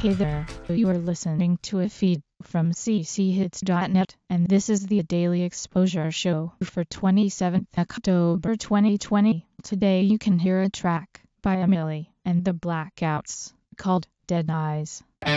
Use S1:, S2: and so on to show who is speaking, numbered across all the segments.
S1: Hey there, you are listening to a feed from cchits.net, and this is the Daily Exposure Show for 27th October 2020. Today you can hear a track by Emily and the Blackouts called Dead Eyes.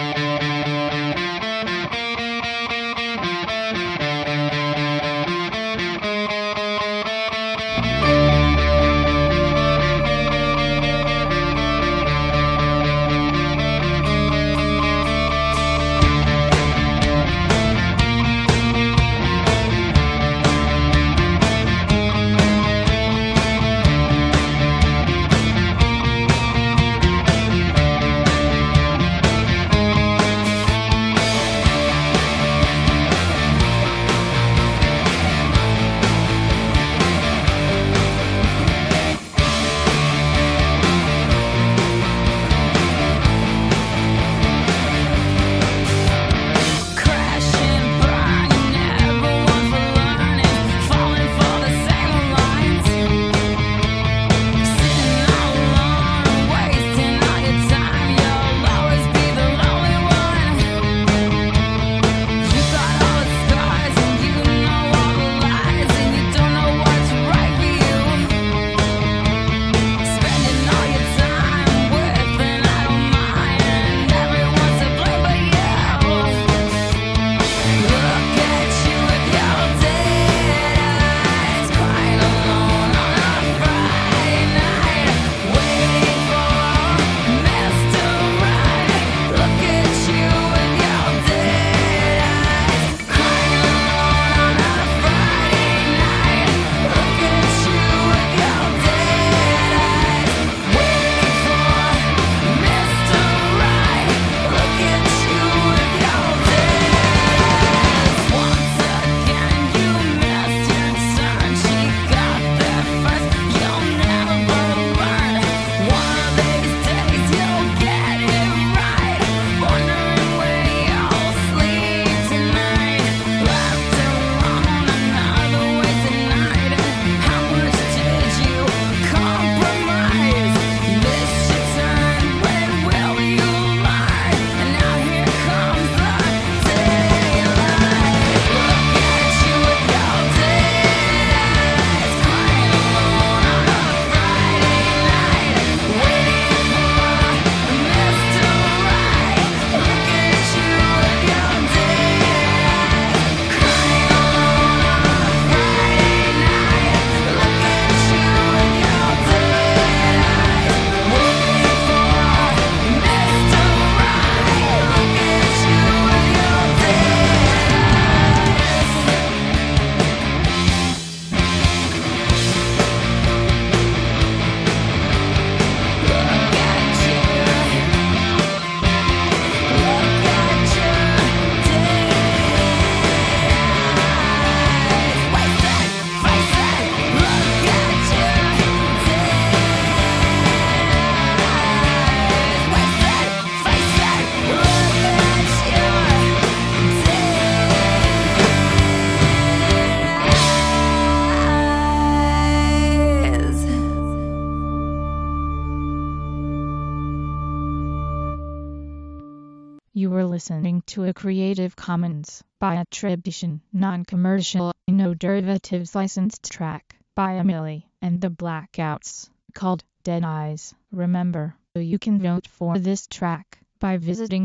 S1: You were listening to a Creative Commons by attribution, non-commercial, no derivatives licensed track by Emily and the Blackouts called Dead Eyes. Remember, you can vote for this track by visiting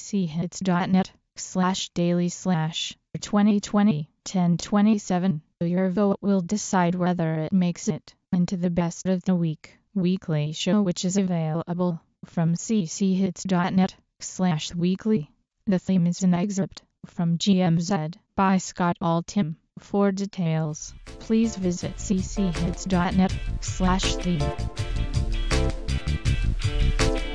S1: cchits.net/daily/2020-1027. Your vote will decide whether it makes it into the Best of the Week weekly show, which is available from cchits.net/weekly. The theme is an excerpt from GMZ by Scott Altham. For details, please visit cchits.net/theme.